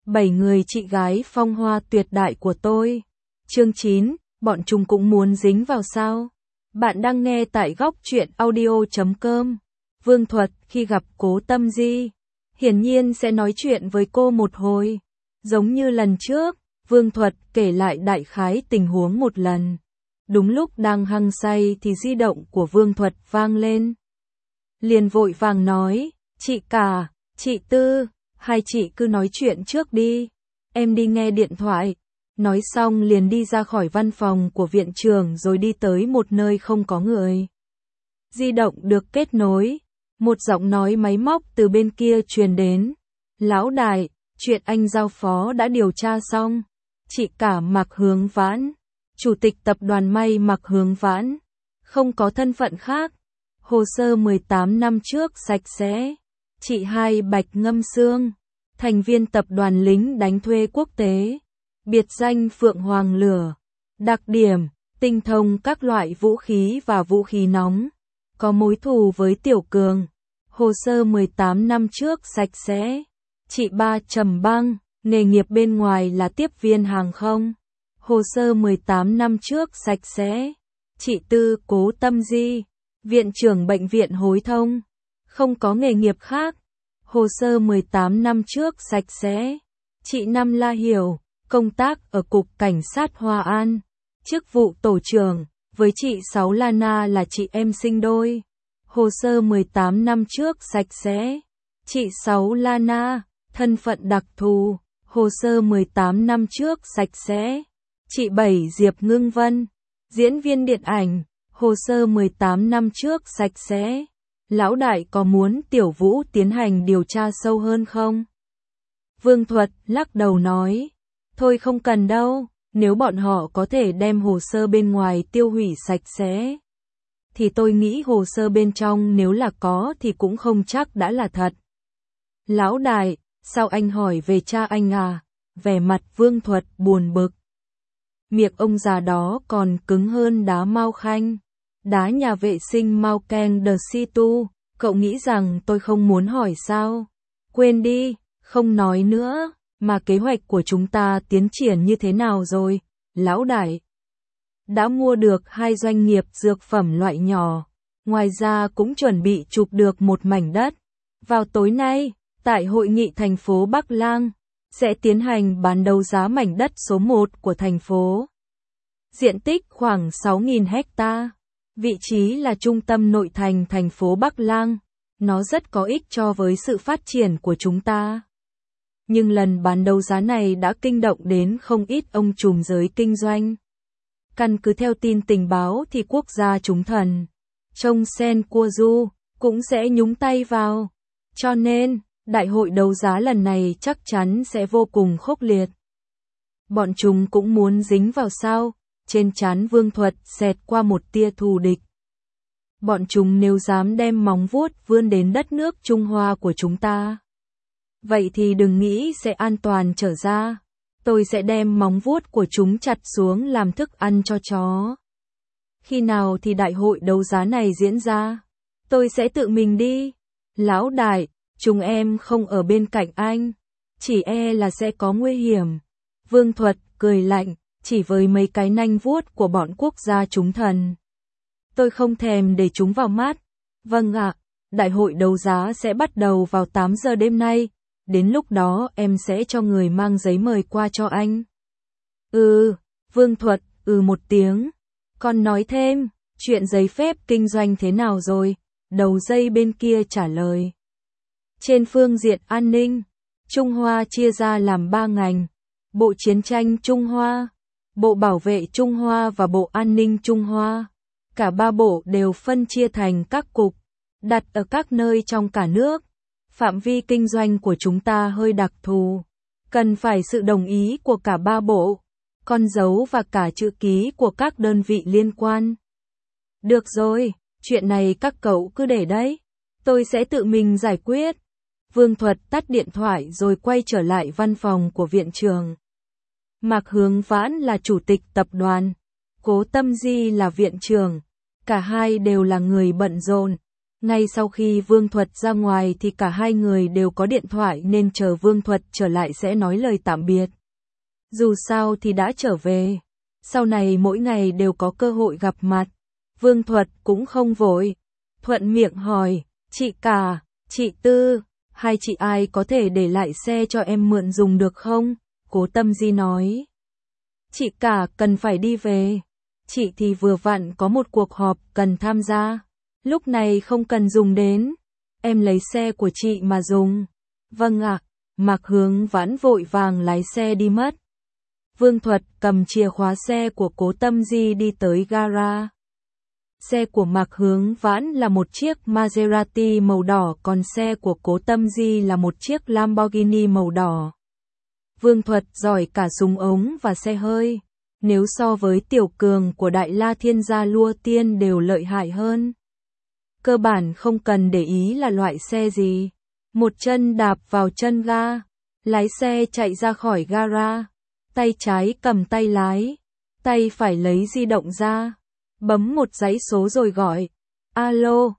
7 người chị gái phong hoa tuyệt đại của tôi. Chương 9, bọn chúng cũng muốn dính vào sao? Bạn đang nghe tại góc truyện audio.com. Vương Thuật khi gặp Cố Tâm Di, hiển nhiên sẽ nói chuyện với cô một hồi. Giống như lần trước, Vương Thuật kể lại đại khái tình huống một lần. Đúng lúc đang hăng say thì di động của Vương Thuật vang lên. Liền vội vàng nói, chị cả, chị Tư, hai chị cứ nói chuyện trước đi, em đi nghe điện thoại. Nói xong liền đi ra khỏi văn phòng của viện trưởng rồi đi tới một nơi không có người. Di động được kết nối, một giọng nói máy móc từ bên kia truyền đến. Lão đại, chuyện anh giao phó đã điều tra xong. Chị cả Mạc Hướng Vãn, chủ tịch tập đoàn may Mạc Hướng Vãn, không có thân phận khác. Hồ sơ 18 năm trước sạch sẽ. Chị hai Bạch Ngâm Sương, thành viên tập đoàn lính đánh thuê quốc tế, biệt danh Phượng Hoàng Lửa, đặc điểm, tinh thông các loại vũ khí và vũ khí nóng, có mối thù với Tiểu Cường. Hồ sơ 18 năm trước sạch sẽ. Chị Ba Trầm Băng, nghề nghiệp bên ngoài là tiếp viên hàng không. Hồ sơ 18 năm trước sạch sẽ. Chị Tư Cố Tâm Di, viện trưởng bệnh viện Hối Thông, không có nghề nghiệp khác. Hồ sơ 18 năm trước sạch sẽ. Chị Năm La Hiểu, công tác ở Cục Cảnh sát Hòa An, chức vụ tổ trưởng, với chị Sáu Lana là chị em sinh đôi. Hồ sơ 18 năm trước sạch sẽ. Chị Sáu Lana, thân phận đặc thù. Hồ sơ 18 năm trước sạch sẽ. Chị Bảy Diệp Ngưng Vân, diễn viên điện ảnh. Hồ sơ 18 năm trước sạch sẽ. Lão đại có muốn Tiểu Vũ tiến hành điều tra sâu hơn không? Vương Thuật lắc đầu nói, thôi không cần đâu, nếu bọn họ có thể đem hồ sơ bên ngoài tiêu hủy sạch sẽ, thì tôi nghĩ hồ sơ bên trong nếu là có thì cũng không chắc đã là thật. Lão đại, sao anh hỏi về cha anh à? Vẻ mặt Vương Thuật buồn bực. Miệng ông già đó còn cứng hơn đá Mao Khanh, đá nhà vệ sinh Mao Keng The Situ. Cậu nghĩ rằng tôi không muốn hỏi sao? Quên đi, không nói nữa. Mà kế hoạch của chúng ta tiến triển như thế nào rồi, lão đại? Đã mua được 2 doanh nghiệp dược phẩm loại nhỏ, ngoài ra cũng chuẩn bị chụp được một mảnh đất. Vào tối nay, tại hội nghị thành phố Bắc Lang, sẽ tiến hành bán đấu giá mảnh đất số 1 của thành phố. Diện tích khoảng 6.000 hecta, vị trí là trung tâm nội thành thành phố Bắc Lang, nó rất có ích cho với sự phát triển của chúng ta. Nhưng lần bán đấu giá này đã kinh động đến không ít ông trùm giới kinh doanh. Căn cứ theo tin tình báo thì quốc gia chúng thần, Trông Sen Cua Du, cũng sẽ nhúng tay vào. Cho nên, đại hội đấu giá lần này chắc chắn sẽ vô cùng khốc liệt. Bọn chúng cũng muốn dính vào sao? Trên trán Vương Thuật xẹt qua một tia thù địch. Bọn chúng nếu dám đem móng vuốt vươn đến đất nước Trung Hoa của chúng ta, vậy thì đừng nghĩ sẽ an toàn trở ra. Tôi sẽ đem móng vuốt của chúng chặt xuống làm thức ăn cho chó. Khi nào thì đại hội đấu giá này diễn ra? Tôi sẽ tự mình đi. Lão đại, chúng em không ở bên cạnh anh, chỉ e là sẽ có nguy hiểm. Vương Thuật cười lạnh, chỉ với mấy cái nanh vuốt của bọn quốc gia chúng thần, tôi không thèm để chúng vào mắt. Vâng ạ, đại hội đấu giá sẽ bắt đầu vào 8 giờ đêm nay. Đến lúc đó em sẽ cho người mang giấy mời qua cho anh. Vương Thuật một tiếng. Còn nói thêm, chuyện giấy phép kinh doanh thế nào rồi? Đầu dây bên kia trả lời. Trên phương diện an ninh, Trung Hoa chia ra làm 3 ngành. Bộ Chiến tranh Trung Hoa, Bộ Bảo vệ Trung Hoa và Bộ An ninh Trung Hoa. Cả 3 bộ đều phân chia thành các cục, đặt ở các nơi trong cả nước. Phạm vi kinh doanh của chúng ta hơi đặc thù, cần phải sự đồng ý của cả 3 bộ, con dấu và cả chữ ký của các đơn vị liên quan. Được rồi, chuyện này các cậu cứ để đấy, tôi sẽ tự mình giải quyết. Vương Thuật tắt điện thoại rồi quay trở lại văn phòng của viện trưởng. Mạc Hướng Vãn là chủ tịch tập đoàn, Cố Tâm Di là viện trưởng, cả hai đều là người bận rộn. Ngay sau khi Vương Thuật ra ngoài thì cả hai người đều có điện thoại nên chờ Vương Thuật trở lại sẽ nói lời tạm biệt. Dù sao thì đã trở về, sau này mỗi ngày đều có cơ hội gặp mặt. Vương Thuật cũng không vội, thuận miệng hỏi, chị cả, chị Tư, hai chị ai có thể để lại xe cho em mượn dùng được không? Cố Tâm Di nói. Chị cả cần phải đi về, chị thì vừa vặn có một cuộc họp cần tham gia, lúc này không cần dùng đến, em lấy xe của chị mà dùng. Vâng ạ, Mạc Hướng Vãn vội vàng lái xe đi mất. Vương Thuật cầm chìa khóa xe của Cố Tâm Di đi tới gara. Xe của Mạc Hướng Vãn là một chiếc Maserati màu đỏ, còn xe của Cố Tâm Di là một chiếc Lamborghini màu đỏ. Vương Thuật giỏi cả súng ống và xe hơi, nếu so với Tiểu Cường của Đại La Thiên Gia Lua Tiên đều lợi hại hơn. Cơ bản không cần để ý là loại xe gì, một chân đạp vào chân ga, lái xe chạy ra khỏi gara, tay trái cầm tay lái, tay phải lấy di động ra, bấm một dãy số rồi gọi. Alo,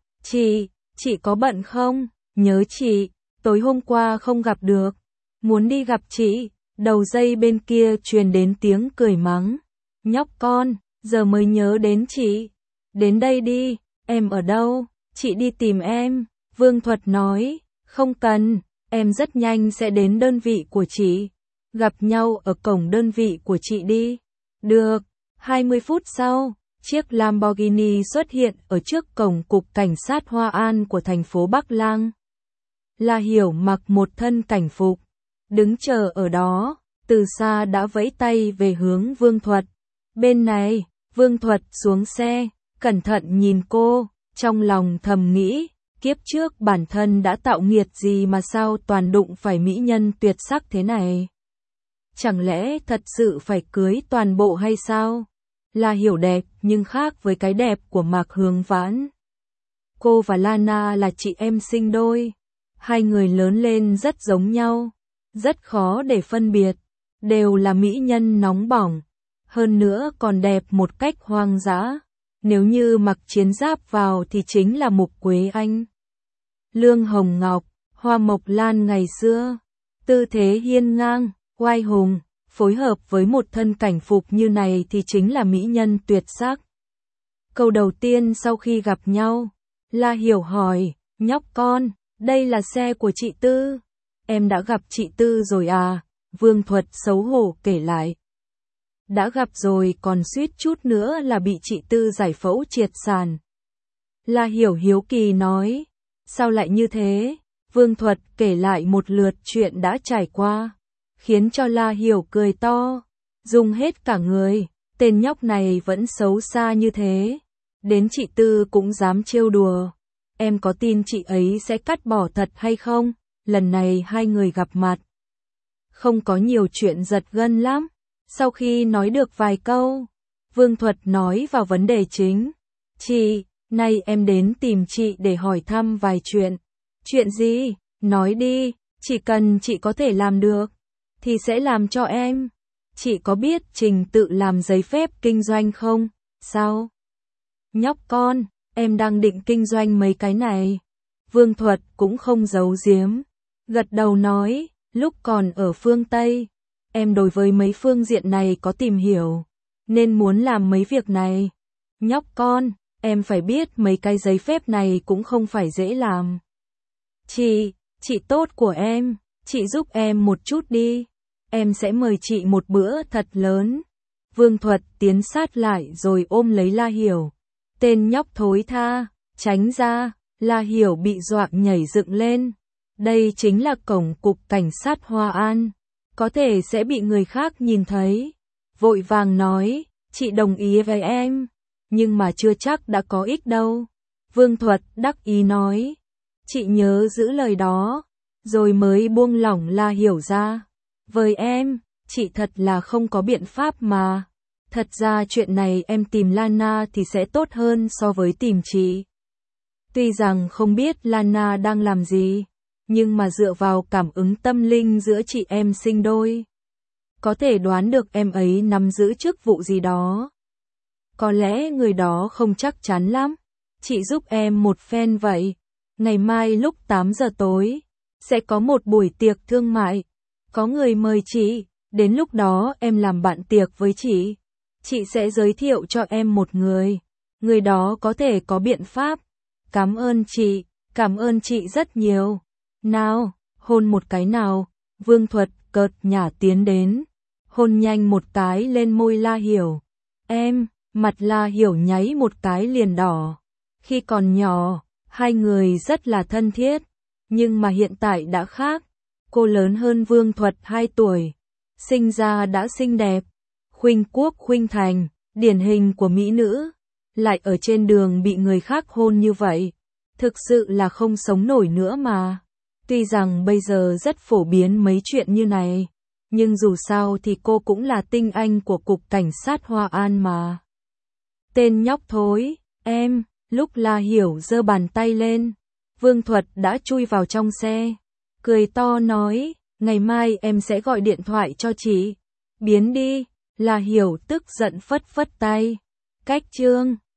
chị có bận không? Nhớ chị, tối hôm qua không gặp được, muốn đi gặp chị. Đầu dây bên kia truyền đến tiếng cười mắng. Nhóc con, giờ mới nhớ đến chị. Đến đây đi, em ở đâu? Chị đi tìm em. Vương Thuật nói, không cần, em rất nhanh sẽ đến đơn vị của chị. Gặp nhau ở cổng đơn vị của chị đi. Được, 20 phút sau, chiếc Lamborghini xuất hiện ở trước cổng cục cảnh sát Hoa An của thành phố Bắc Lang. La Hiểu mặc một thân cảnh phục, đứng chờ ở đó, từ xa đã vẫy tay về hướng Vương Thuật. Bên này, Vương Thuật xuống xe, cẩn thận nhìn cô, trong lòng thầm nghĩ, kiếp trước bản thân đã tạo nghiệt gì mà sao toàn đụng phải mỹ nhân tuyệt sắc thế này. Chẳng lẽ thật sự phải cưới toàn bộ hay sao? La Hiểu đẹp nhưng khác với cái đẹp của Mạc Hướng Vãn. Cô và Lana là chị em sinh đôi, hai người lớn lên rất giống nhau, rất khó để phân biệt, đều là mỹ nhân nóng bỏng, hơn nữa còn đẹp một cách hoang dã. Nếu như mặc chiến giáp vào thì chính là Mục Quế Anh, Lương Hồng Ngọc, Hoa Mộc Lan ngày xưa, tư thế hiên ngang, oai hùng, phối hợp với một thân cảnh phục như này thì chính là mỹ nhân tuyệt sắc. Câu đầu tiên sau khi gặp nhau, La Hiểu hỏi, nhóc con, đây là xe của chị Tư. Em đã gặp chị Tư rồi à? Vương Thuật xấu hổ kể lại. Đã gặp rồi, còn suýt chút nữa là bị chị Tư giải phẫu triệt sản. La Hiểu hiếu kỳ nói, sao lại như thế? Vương Thuật kể lại một lượt chuyện đã trải qua, khiến cho La Hiểu cười to, rung hết cả người, tên nhóc này vẫn xấu xa như thế, đến chị Tư cũng dám trêu đùa. Em có tin chị ấy sẽ cắt bỏ thật hay không? Lần này hai người gặp mặt, không có nhiều chuyện giật gân lắm. Sau khi nói được vài câu, Vương Thuật nói vào vấn đề chính. Chị, nay em đến tìm chị để hỏi thăm vài chuyện. Chuyện gì? Nói đi, chỉ cần chị có thể làm được, thì sẽ làm cho em. Chị có biết trình tự làm giấy phép kinh doanh không? Sao? Nhóc con, em đang định kinh doanh mấy cái này. Vương Thuật cũng không giấu giếm, gật đầu nói, lúc còn ở phương Tây, em đối với mấy phương diện này có tìm hiểu, nên muốn làm mấy việc này. Nhóc con, em phải biết mấy cái giấy phép này cũng không phải dễ làm. Chị tốt của em, chị giúp em một chút đi, em sẽ mời chị một bữa thật lớn. Vương Thuật tiến sát lại rồi ôm lấy La Hiểu. Tên nhóc thối tha, tránh ra. La Hiểu bị dọa nhảy dựng lên. Đây chính là cổng cục cảnh sát Hoa An, có thể sẽ bị người khác nhìn thấy. Vội vàng nói, chị đồng ý với em, nhưng mà chưa chắc đã có ích đâu. Vương Thuật đắc ý nói, chị nhớ giữ lời đó, rồi mới buông lỏng La Hiểu ra. Với em, chị thật là không có biện pháp mà. Thật ra chuyện này em tìm Lana thì sẽ tốt hơn so với tìm chị. Tuy rằng không biết Lana đang làm gì, nhưng mà dựa vào cảm ứng tâm linh giữa chị em sinh đôi, có thể đoán được em ấy nắm giữ chức vụ gì đó. Có lẽ người đó không chắc chắn lắm, chị giúp em một phen vậy. Ngày mai lúc 8 giờ tối, sẽ có một buổi tiệc thương mại. Có người mời chị, đến lúc đó em làm bạn tiệc với chị. Chị sẽ giới thiệu cho em một người. Người đó có thể có biện pháp. Cảm ơn chị rất nhiều. Nào, hôn một cái nào. Vương Thuật cợt nhả tiến đến. Hôn nhanh một cái lên môi La Hiểu. Em, mặt La Hiểu nháy một cái liền đỏ. Khi còn nhỏ, hai người rất là thân thiết. Nhưng mà hiện tại đã khác. Cô lớn hơn Vương Thuật 2 tuổi. Sinh ra đã xinh đẹp. Khuynh quốc khuynh thành, điển hình của mỹ nữ. Lại ở trên đường bị người khác hôn như vậy. Thực sự là không sống nổi nữa mà. Tuy rằng bây giờ rất phổ biến mấy chuyện như này. Nhưng dù sao thì cô cũng là tinh anh của Cục Cảnh sát Hoa An mà. Tên nhóc thối, em, lúc La Hiểu giơ bàn tay lên. Vương Thuật đã chui vào trong xe. Cười to nói, ngày mai em sẽ gọi điện thoại cho chị. Biến đi, La Hiểu tức giận phất phất tay. Cách chương